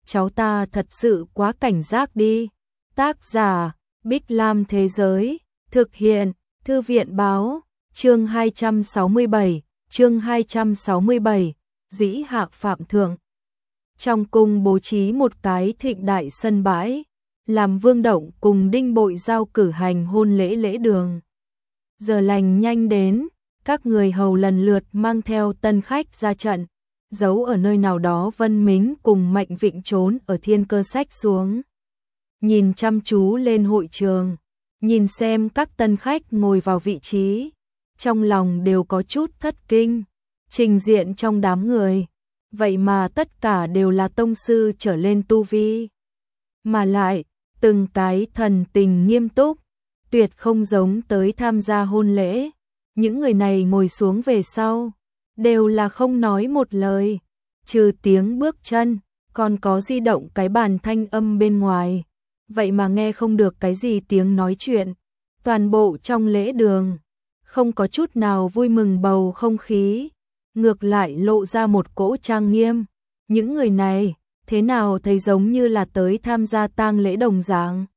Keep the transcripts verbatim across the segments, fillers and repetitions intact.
cháu ta thật sự quá cảnh giác đi. Tác giả, Bích Lam Thế Giới, thực hiện, Thư viện Báo, chương hai trăm sáu mươi bảy, chương hai trăm sáu mươi bảy, dĩ hạ phạm thượng. Trong cung bố trí một cái thịnh đại sân bãi, làm Vương Động cùng Đinh Bội Giao cử hành hôn lễ lễ đường. Giờ lành nhanh đến, các người hầu lần lượt mang theo tân khách ra trận, giấu ở nơi nào đó Vân Mính cùng Mạnh Vịnh trốn ở Thiên Cơ Sách xuống. Nhìn chăm chú lên hội trường, nhìn xem các tân khách ngồi vào vị trí, trong lòng đều có chút thất kinh, trình diện trong đám người, vậy mà tất cả đều là tông sư trở lên tu vi. Mà lại, từng cái thần tình nghiêm túc, tuyệt không giống tới tham gia hôn lễ. Những người này ngồi xuống về sau, đều là không nói một lời, trừ tiếng bước chân, còn có di động cái bàn thanh âm bên ngoài. Vậy mà nghe không được cái gì tiếng nói chuyện. Toàn bộ trong lễ đường, không có chút nào vui mừng bầu không khí, ngược lại lộ ra một cỗ trang nghiêm. Những người này, thế nào thấy giống như là tới tham gia tang lễ đồng dạng.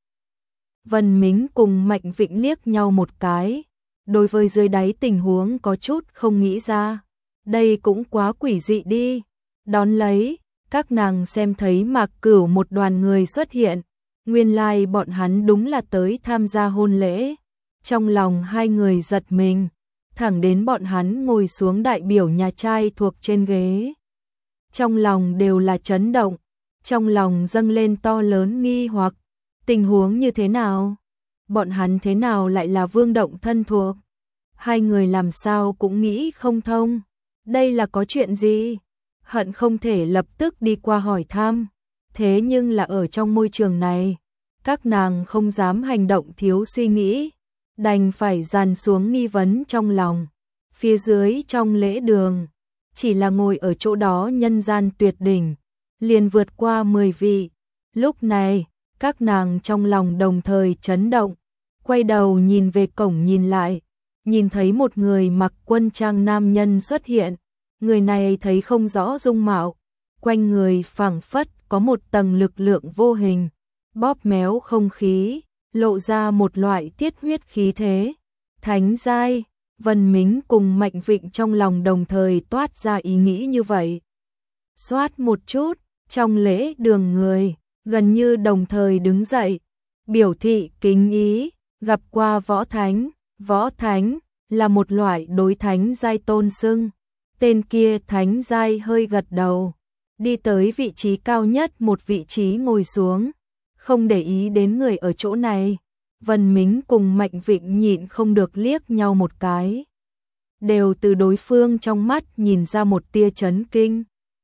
Vân Mính cùng Mạnh Vịnh liếc nhau một cái, đối với dưới đáy tình huống có chút không nghĩ ra. Đây cũng quá quỷ dị đi. Đón lấy, các nàng xem thấy Mạc Cửu một đoàn người xuất hiện. Nguyên lai like bọn hắn đúng là tới tham gia hôn lễ. Trong lòng hai người giật mình, thẳng đến bọn hắn ngồi xuống đại biểu nhà trai thuộc trên ghế. Trong lòng đều là chấn động, trong lòng dâng lên to lớn nghi hoặc. Tình huống như thế nào? Bọn hắn thế nào lại là Vương Động thân thuộc? Hai người làm sao cũng nghĩ không thông. Đây là có chuyện gì? Hận không thể lập tức đi qua hỏi thăm. Thế nhưng là ở trong môi trường này, các nàng không dám hành động thiếu suy nghĩ, đành phải dàn xuống nghi vấn trong lòng. Phía dưới trong lễ đường, chỉ là ngồi ở chỗ đó nhân gian tuyệt đỉnh, liền vượt qua mười vị. Lúc này, các nàng trong lòng đồng thời chấn động, quay đầu nhìn về cổng nhìn lại, nhìn thấy một người mặc quân trang nam nhân xuất hiện. Người này thấy không rõ dung mạo, quanh người phảng phất có một tầng lực lượng vô hình, bóp méo không khí, lộ ra một loại tiết huyết khí thế. Thánh giai. Vân Mính cùng Mạnh Vịnh trong lòng đồng thời toát ra ý nghĩ như vậy. Xoát một chút, trong lễ đường người, gần như đồng thời đứng dậy, biểu thị kính ý, gặp qua võ thánh. Võ thánh là một loại đối thánh giai tôn xưng. Tên kia thánh giai hơi gật đầu, đi tới vị trí cao nhất một vị trí ngồi xuống, không để ý đến người ở chỗ này. Vân Mính cùng Mạnh Vịnh nhịn không được liếc nhau một cái, đều từ đối phương trong mắt nhìn ra một tia chấn kinh.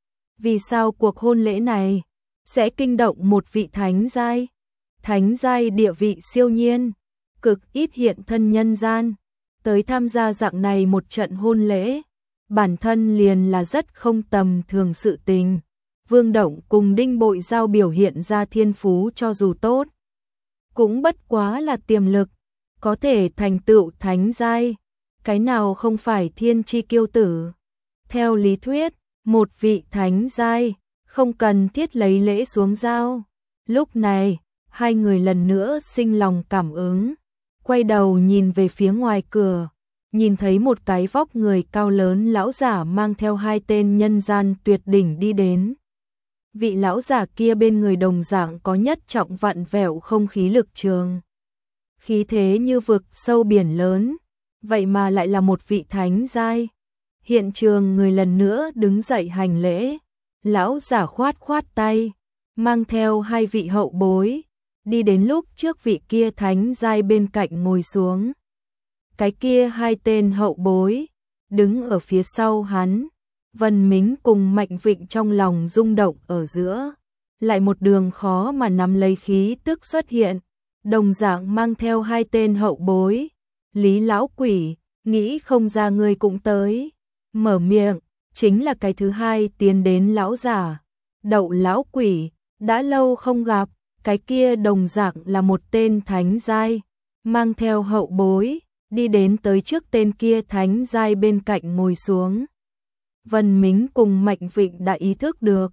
Vì sao cuộc hôn lễ này sẽ kinh động một vị thánh giai? Thánh giai địa vị siêu nhiên, cực ít hiện thân nhân gian, tới tham gia dạng này một trận hôn lễ, bản thân liền là rất không tầm thường sự tình. Vương Động cùng Đinh Bội Giao biểu hiện ra thiên phú cho dù tốt, cũng bất quá là tiềm lực, có thể thành tựu thánh giai, cái nào không phải thiên chi kiêu tử. Theo lý thuyết, một vị thánh giai không cần thiết lấy lễ xuống giao. Lúc này, hai người lần nữa sinh lòng cảm ứng, quay đầu nhìn về phía ngoài cửa, nhìn thấy một cái vóc người cao lớn lão giả mang theo hai tên nhân gian tuyệt đỉnh đi đến. Vị lão giả kia bên người đồng dạng có nhất trọng vặn vẹo không khí lực trường, khí thế như vực sâu biển lớn, vậy mà lại là một vị thánh giai. Hiện trường người lần nữa đứng dậy hành lễ, lão giả khoát khoát tay, mang theo hai vị hậu bối, đi đến lúc trước vị kia thánh giai bên cạnh ngồi xuống. Cái kia hai tên hậu bối, đứng ở phía sau hắn. Vân Mính cùng Mạnh Vịnh trong lòng rung động ở giữa, lại một đường khó mà nắm lấy khí tức xuất hiện, đồng dạng mang theo hai tên hậu bối. Lý lão quỷ, nghĩ không ra ngươi cũng tới. Mở miệng, chính là cái thứ hai tiến đến lão giả. Đậu lão quỷ, đã lâu không gặp. Cái kia đồng dạng là một tên thánh giai, mang theo hậu bối, đi đến tới trước tên kia thánh giai bên cạnh ngồi xuống. Vân Mính cùng Mạnh Vịnh đã ý thức được,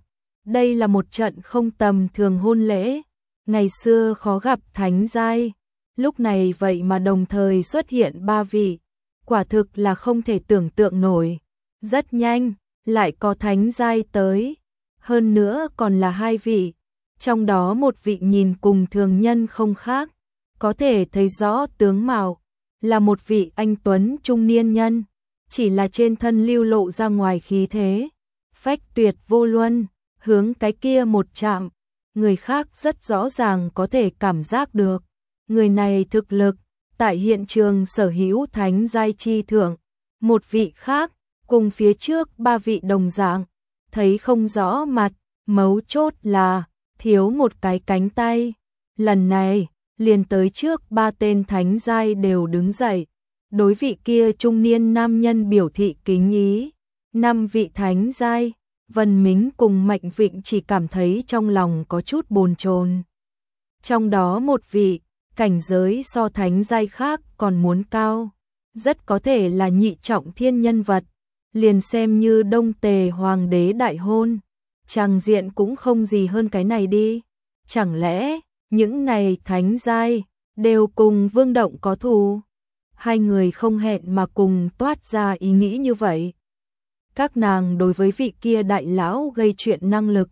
Đây là một trận không tầm thường hôn lễ, ngày xưa khó gặp thánh giai, lúc này vậy mà đồng thời xuất hiện ba vị, quả thực là không thể tưởng tượng nổi. Rất nhanh, lại có thánh giai tới, hơn nữa còn là hai vị, trong đó một vị nhìn cùng thường nhân không khác, có thể thấy rõ tướng mạo, là một vị anh tuấn trung niên nhân, chỉ là trên thân lưu lộ ra ngoài khí thế, phách tuyệt vô luân, hướng cái kia một chạm, người khác rất rõ ràng có thể cảm giác được, người này thực lực, tại hiện trường sở hữu thánh giai chi thượng, một vị khác, cùng phía trước ba vị đồng dạng, thấy không rõ mặt, mấu chốt là, thiếu một cái cánh tay, lần này, liền tới trước ba tên thánh giai đều đứng dậy, đối vị kia trung niên nam nhân biểu thị kính ý, năm vị thánh giai, Vân Mính cùng Mạnh Vịnh chỉ cảm thấy trong lòng có chút bồn chồn. Trong đó một vị, cảnh giới so thánh giai khác còn muốn cao, rất có thể là nhị trọng thiên nhân vật, liền xem như Đông Tề hoàng đế đại hôn, tràng diện cũng không gì hơn cái này đi. Chẳng lẽ, những này thánh giai, đều cùng Vương Động có thù? Hai người không hẹn mà cùng toát ra ý nghĩ như vậy. Các nàng đối với vị kia đại lão gây chuyện năng lực,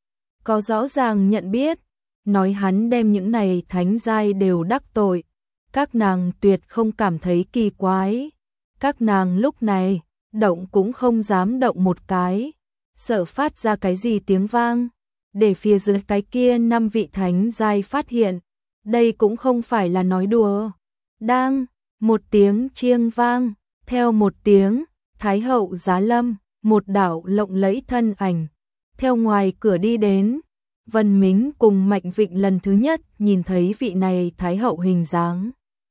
có rõ ràng nhận biết, nói hắn đem những này thánh giai đều đắc tội, các nàng tuyệt không cảm thấy kỳ quái. Các nàng lúc này, động cũng không dám động một cái, sợ phát ra cái gì tiếng vang, để phía dưới cái kia năm vị thánh giai phát hiện, đây cũng không phải là nói đùa. Đang, một tiếng chiêng vang, theo một tiếng, Thái hậu giá lâm, một đạo lộng lẫy thân ảnh, theo ngoài cửa đi đến. Vân Mính cùng Mạnh Vịnh lần thứ nhất nhìn thấy vị này Thái hậu hình dáng.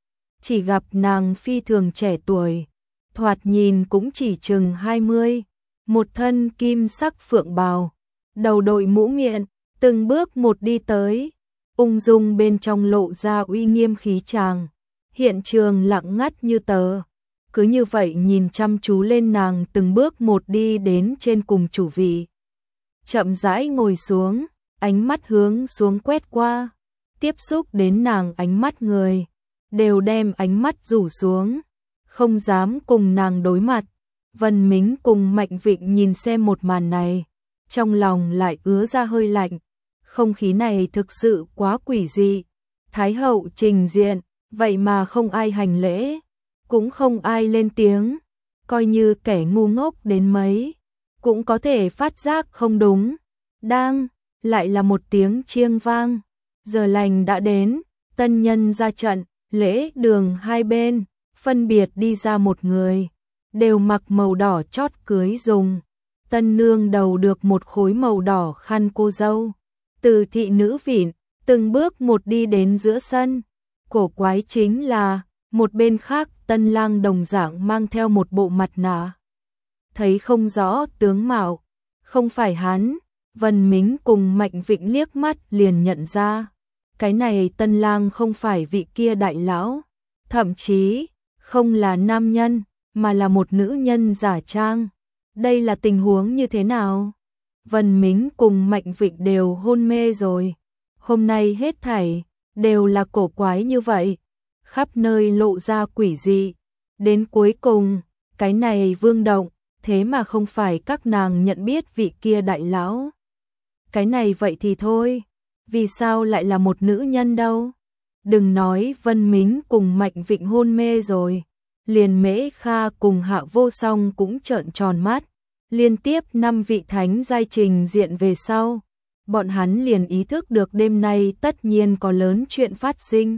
Chỉ gặp nàng phi thường trẻ tuổi, thoạt nhìn cũng chỉ chừng hai mươi, một thân kim sắc phượng bào, đầu đội mũ miện, từng bước một đi tới, ung dung bên trong lộ ra uy nghiêm khí tràng. Hiện trường lặng ngắt như tờ, cứ như vậy nhìn chăm chú lên nàng từng bước một đi đến trên cùng chủ vị. Chậm rãi ngồi xuống, ánh mắt hướng xuống quét qua, tiếp xúc đến nàng ánh mắt người, đều đem ánh mắt rủ xuống, không dám cùng nàng đối mặt. Vân Mính cùng Mạnh Vịnh nhìn xem một màn này, trong lòng lại ứa ra hơi lạnh, không khí này thực sự quá quỷ dị. Thái hậu trình diện, vậy mà không ai hành lễ, cũng không ai lên tiếng, coi như kẻ ngu ngốc đến mấy, cũng có thể phát giác không đúng. Đang, lại là một tiếng chiêng vang, giờ lành đã đến, tân nhân ra trận, lễ đường hai bên, phân biệt đi ra một người, đều mặc màu đỏ chót cưới dùng, tân nương đầu được một khối màu đỏ khăn cô dâu, từ thị nữ vịn, từng bước một đi đến giữa sân. Cổ quái chính là, một bên khác tân lang đồng dạng mang theo một bộ mặt nạ, thấy không rõ tướng mạo, không phải hắn. Vân Mính cùng Mạnh Vịnh liếc mắt liền nhận ra, cái này tân lang không phải vị kia đại lão, thậm chí không là nam nhân, mà là một nữ nhân giả trang. Đây là tình huống như thế nào? Vân Mính cùng Mạnh Vịnh đều hôn mê rồi. Hôm nay hết thảy đều là cổ quái như vậy, khắp nơi lộ ra quỷ dị. Đến cuối cùng, cái này Vương Động, thế mà không phải các nàng nhận biết vị kia đại lão. Cái này vậy thì thôi, vì sao lại là một nữ nhân đâu? Đừng nói Vân Mính cùng Mạnh Vịnh hôn mê rồi, liền Mễ Kha cùng Hạ Vô Song cũng trợn tròn mắt, liên tiếp năm vị thánh giai trình diện về sau, bọn hắn liền ý thức được đêm nay tất nhiên có lớn chuyện phát sinh.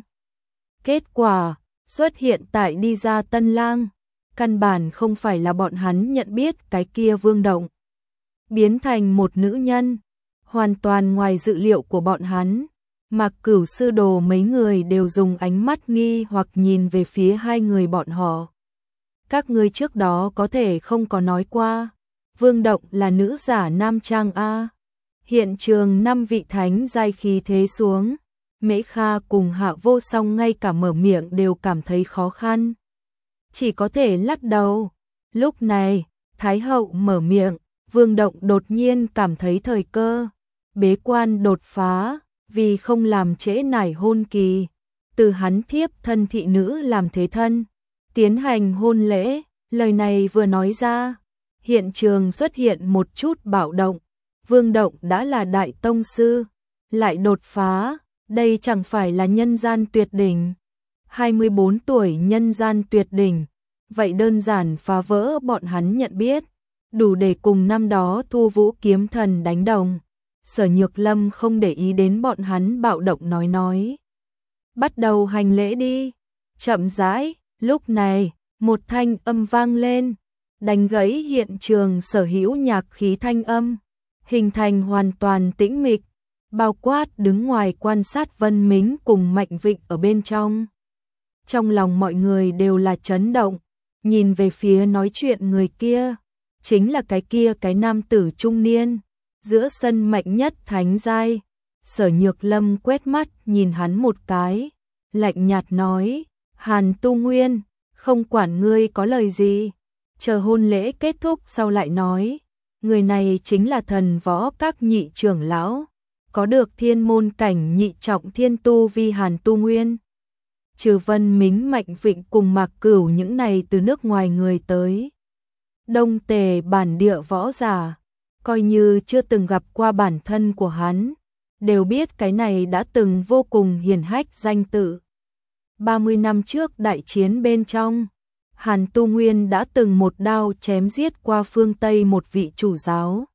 Kết quả, xuất hiện tại đi ra tân lang, căn bản không phải là bọn hắn nhận biết cái kia Vương Động, biến thành một nữ nhân, hoàn toàn ngoài dự liệu của bọn hắn. Mạc Cửu sư đồ mấy người đều dùng ánh mắt nghi hoặc nhìn về phía hai người bọn họ. Các ngươi trước đó có thể không có nói qua, Vương Động là nữ giả nam trang a? Hiện trường năm vị thánh giai khí thế xuống, Mễ Kha cùng Hạ Vô Song ngay cả mở miệng đều cảm thấy khó khăn, chỉ có thể lắc đầu. Lúc này, Thái hậu mở miệng, Vương Động đột nhiên cảm thấy thời cơ, bế quan đột phá, vì không làm trễ nải hôn kỳ, từ hắn thiếp thân thị nữ làm thế thân, tiến hành hôn lễ. Lời này vừa nói ra, hiện trường xuất hiện một chút bạo động. Vương Động đã là đại tông sư, lại đột phá, đây chẳng phải là nhân gian tuyệt đỉnh. hai mươi bốn tuổi nhân gian tuyệt đỉnh, vậy đơn giản phá vỡ bọn hắn nhận biết, đủ để cùng năm đó Thu Vũ kiếm thần đánh đồng. Sở Nhược Lâm không để ý đến bọn hắn bạo động, nói nói. Bắt đầu hành lễ đi. Chậm rãi, lúc này, một thanh âm vang lên, đánh gãy hiện trường sở hữu nhạc khí thanh âm, hình thành hoàn toàn tĩnh mịch, bao quát đứng ngoài quan sát Vân Mính cùng Mạnh Vịnh ở bên trong. Trong lòng mọi người đều là chấn động, nhìn về phía nói chuyện người kia, chính là cái kia cái nam tử trung niên, giữa sân mạnh nhất thánh giai. Sở Nhược Lâm quét mắt nhìn hắn một cái, lạnh nhạt nói, Hàn Tu Nguyên, không quản ngươi có lời gì, chờ hôn lễ kết thúc sau lại nói. Người này chính là Thần Võ Các nhị trưởng lão, có được thiên môn cảnh nhị trọng thiên tu vi Hàn Tu Nguyên. Trừ Vân Mính, Mạnh Vịnh cùng Mạc Cửu những này từ nước ngoài người tới, Đông Tề bản địa võ giả, coi như chưa từng gặp qua bản thân của hắn, đều biết cái này đã từng vô cùng hiển hách danh tự. ba mươi năm trước đại chiến bên trong, Hàn Tu Nguyên đã từng một đao chém giết qua phương Tây một vị chủ giáo.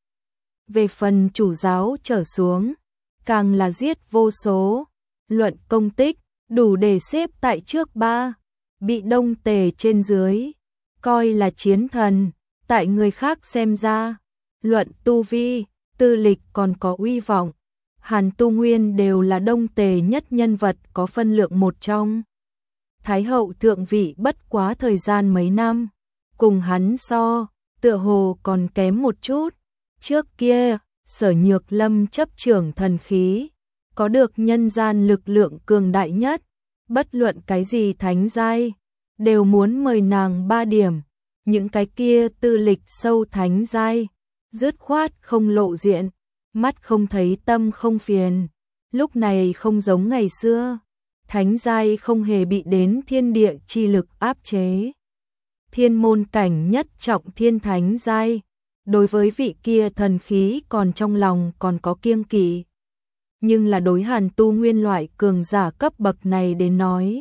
Về phần chủ giáo trở xuống, càng là giết vô số, luận công tích, đủ để xếp tại trước ba, bị Đông Tề trên dưới, coi là chiến thần, tại người khác xem ra, luận tu vi, tư lịch còn có uy vọng. Hàn Tu Nguyên đều là Đông Tề nhất nhân vật có phân lượng một trong. Thái hậu thượng vị bất quá thời gian mấy năm, cùng hắn so, tựa hồ còn kém một chút. Trước kia, Sở Nhược Lâm chấp trưởng thần khí, có được nhân gian lực lượng cường đại nhất, bất luận cái gì thánh giai, đều muốn mời nàng ba điểm. Những cái kia tư lịch sâu thánh giai, dứt khoát không lộ diện, mắt không thấy tâm không phiền. Lúc này không giống ngày xưa, thánh giai không hề bị đến thiên địa chi lực áp chế. Thiên môn cảnh nhất trọng thiên thánh giai, đối với vị kia thần khí còn trong lòng còn có kiêng kỵ. Nhưng là đối Hàn Tu Nguyên loại cường giả cấp bậc này đến nói,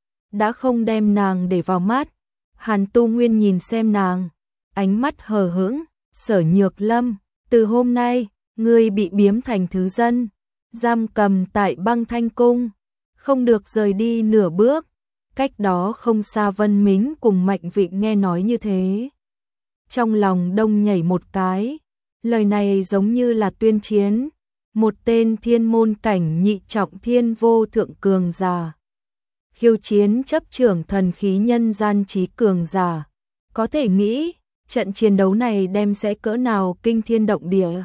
đã không đem nàng để vào mắt. Hàn Tu Nguyên nhìn xem nàng, ánh mắt hờ hững, Sở Nhược Lâm, từ hôm nay, ngươi bị biếm thành thứ dân, giam cầm tại Băng Thanh Cung, không được rời đi nửa bước. Cách đó không xa Vân Mính cùng Mạnh Vịnh nghe nói như thế, trong lòng đông nhảy một cái, lời này giống như là tuyên chiến, một tên thiên môn cảnh nhị trọng thiên vô thượng cường giả, khiêu chiến chấp trưởng thần khí nhân gian trí cường giả. Có thể nghĩ, trận chiến đấu này đem sẽ cỡ nào kinh thiên động địa.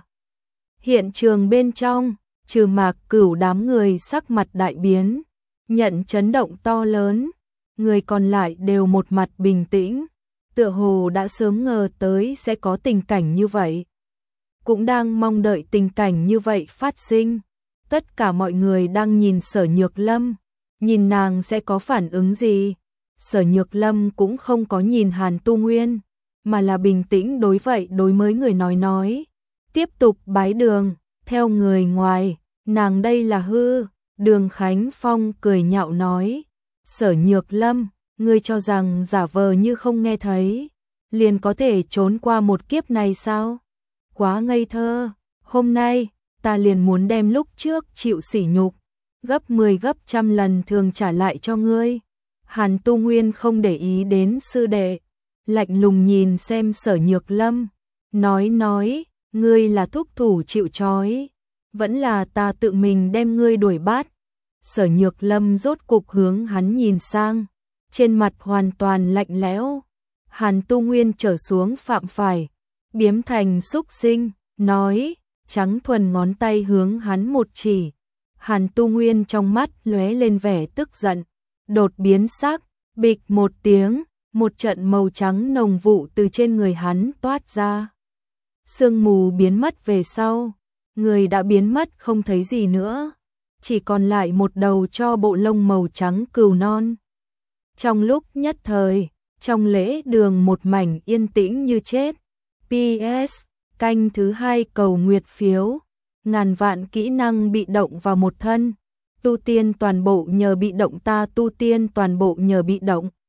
Hiện trường bên trong, trừ Mạc Cửu đám người sắc mặt đại biến, nhận chấn động to lớn, người còn lại đều một mặt bình tĩnh, tựa hồ đã sớm ngờ tới sẽ có tình cảnh như vậy, cũng đang mong đợi tình cảnh như vậy phát sinh. Tất cả mọi người đang nhìn Sở Nhược Lâm, nhìn nàng sẽ có phản ứng gì. Sở Nhược Lâm cũng không có nhìn Hàn Tu Nguyên, mà là bình tĩnh đối vậy đối mới người nói nói, tiếp tục bái đường, theo người ngoài, nàng đây là hư. Đường Khánh Phong cười nhạo nói, Sở Nhược Lâm, ngươi cho rằng giả vờ như không nghe thấy, liền có thể trốn qua một kiếp này sao? Quá ngây thơ, hôm nay, ta liền muốn đem lúc trước chịu sỉ nhục, gấp mười gấp trăm lần thường trả lại cho ngươi. Hàn Tu Nguyên không để ý đến sư đệ, lạnh lùng nhìn xem Sở Nhược Lâm, nói nói, ngươi là thúc thủ chịu trói, vẫn là ta tự mình đem ngươi đuổi bắt. Sở Nhược Lâm rốt cục hướng hắn nhìn sang, trên mặt hoàn toàn lạnh lẽo. Hàn Tu Nguyên trở xuống phạm phải, biếm thành xúc sinh, nói, trắng thuần ngón tay hướng hắn một chỉ. Hàn Tu Nguyên trong mắt lóe lên vẻ tức giận, đột biến sắc, bịch một tiếng, một trận màu trắng nồng vụ từ trên người hắn toát ra. sương mù biến mất về sau, người đã biến mất không thấy gì nữa, chỉ còn lại một đầu cho bộ lông màu trắng cừu non. Trong lúc nhất thời, trong lễ đường một mảnh yên tĩnh như chết. pê ét Canh thứ hai cầu nguyệt phiếu, ngàn vạn kỹ năng bị động vào một thân, tu tiên toàn bộ nhờ bị động ta tu tiên toàn bộ nhờ bị động.